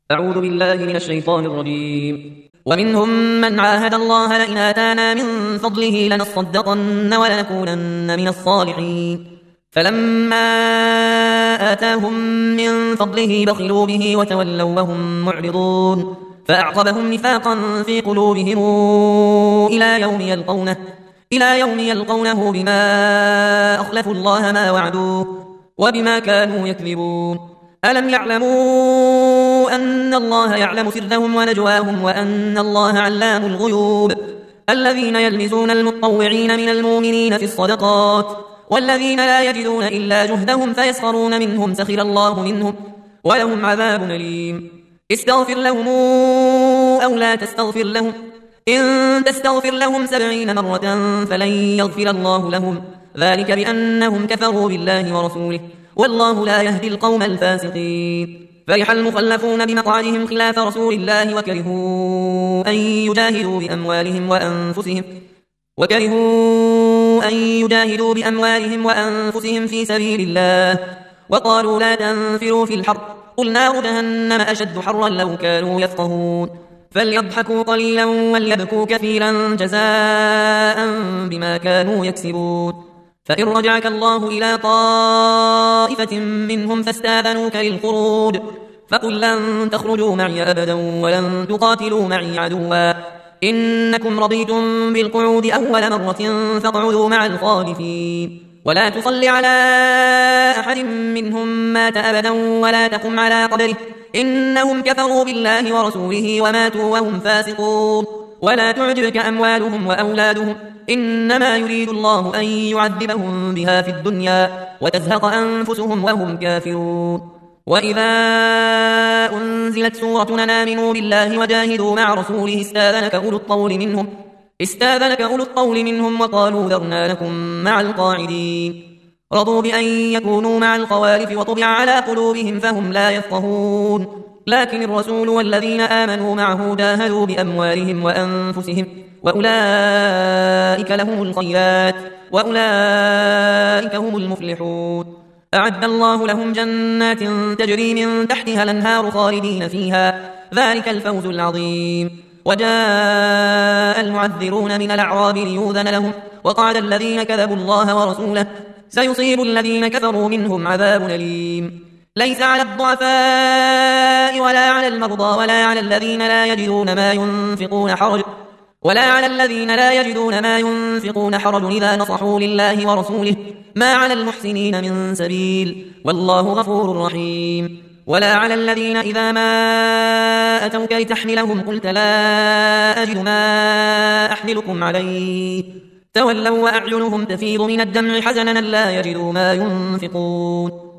أعوذ بالله من الشيطان الرجيم. ومنهم من عاهد الله لئن آتانا من فضله لنصدقن ولنكونن من الصالحين فلما آتاهم من فضله بخلوا به وتولوا وهم معرضون فأعقبهم نفاقا في قلوبهم إلى يوم يلقونه بما أخلفوا الله ما وعدوه وبما كانوا يكذبون. ألم يعلموا أن الله يعلم سرهم ونجواهم وأن الله علام الغيوب. الذين يلمزون المطوعين من المؤمنين في الصدقات والذين لا يجدون إلا جهدهم فيسخرون منهم سخر الله منهم ولهم عذاب أليم. استغفر لهم أو لا تستغفر لهم إن تستغفر لهم 70 مرة فلن يغفر الله لهم ذلك بأنهم كفروا بالله ورسوله والله لا يهدي القوم الفاسقين. فرح المخلفون بمقعدهم خلاف رسول الله وكرهوا أن يجاهدوا بأموالهم وأنفسهم في سبيل الله وقالوا لا تنفروا في الحر قل نار جهنم أشد حرا لو كانوا يفقهون. فليضحكوا قليلا وليبكوا كثيرا جزاء بما كانوا يكسبون. فإن رجعك الله إلى طائفة منهم فاستاذنوك للخروج فقل لن تخرجوا معي أبدا ولن تقاتلوا معي عدوا إنكم رضيتم بالقعود أول مرة فاقعدوا مع الخالفين ولا تصل على أحد منهم مات أبدا ولا تقم على قبره إنهم كفروا بالله ورسوله وماتوا وهم فاسقون. ولا تعجبك أموالهم وأولادهم إنما يريد الله أن يعذبهم بها في الدنيا وتزهق أنفسهم وهم كافرون. وإذا أنزلت سورة آمنوا بالله وجاهدوا مع رسوله استاذنك أولو الطول منهم وقالوا ذرنا لكم مع القاعدين رضوا بأن يكونوا مع الخوالف وطبع على قلوبهم فهم لا يفقهون. لكن الرسول والذين آمنوا معه جاهدوا بأموالهم وأنفسهم وأولئك لهم الخيرات وأولئك هم المفلحون. أعد الله لهم جنات تجري من تحتها الأنهار خالدين فيها ذلك الفوز العظيم. وجاء المعذرون من الأعراب ليؤذن لهم وقعد الذين كذبوا الله ورسوله سيصيب الذين كفروا منهم عذاب أليم. ليس على الضعفاء ولا على المرضى ولا على الذين لا يجدون ما ينفقون حرج إذا نصحوا لله ورسوله ما على المحسنين من سبيل والله غفور رحيم. ولا على الذين إذا ما أتوك لتحملهم قلت لا أجد ما أحملكم عليه تولوا وأعينهم تفيض من الدمع حزنا لا يجدوا ما ينفقون